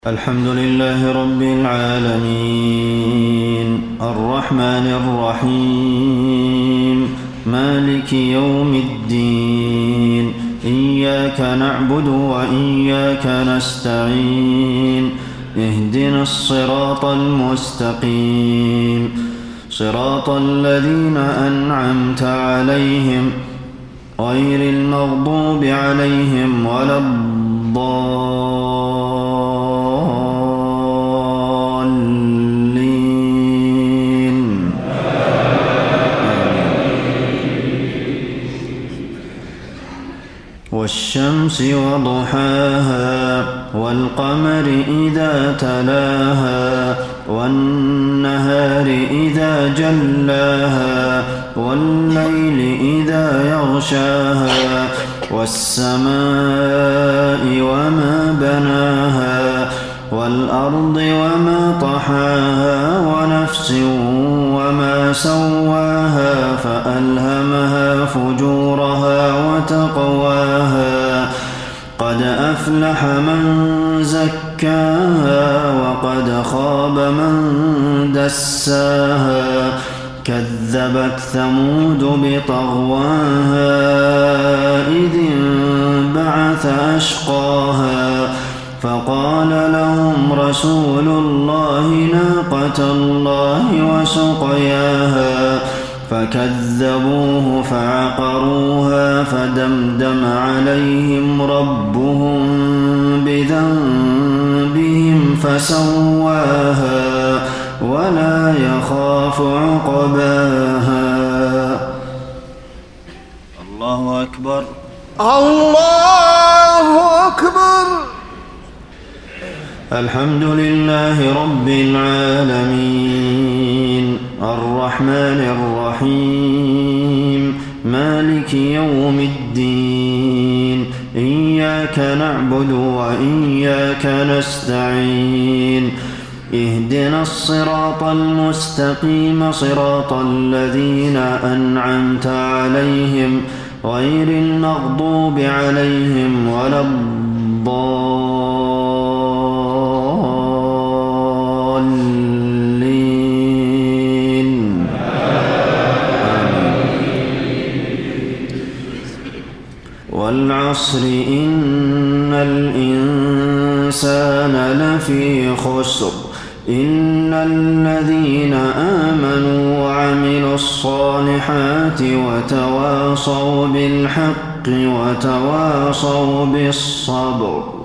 الحمد لله رب العالمين الرحمن الرحيم مالك يوم الدين إياك نعبد وإياك نستعين اهدنا الصراط المستقيم صراط الذين أنعمت عليهم غير المغضوب عليهم ولا الضالين والشمس وضحاها والقمر إذا تلاها والنهار إذا جلاها والليل إذا يغشاها والسماء وما بناها والأرض وما طحاها ونفس وما سواها فألهمها فجورها وتقواها قد أفلح من زكاها وقد خاب من دساها كذبت ثمود بطغواها إذ انبعث أشقاها فقال لهم رسول الله ناقة الله وسقياها فكذبوه فعقروها فدمدم عليهم ربهم بذنبهم فسواها ولا يخاف عقباها. الله أكبر الله أكبر. الحمد لله رب العالمين الرحمن الرحيم مالك يوم الدين إياك نعبد وإياك نستعين اهدنا الصراط المستقيم صراط الذين أنعمت عليهم غير المغضوب عليهم ولا الضالين والعصر إن الإنسان لفي خسر إلا الذين آمنوا وعملوا الصالحات وتواصوا بالحق وتواصوا بالصبر.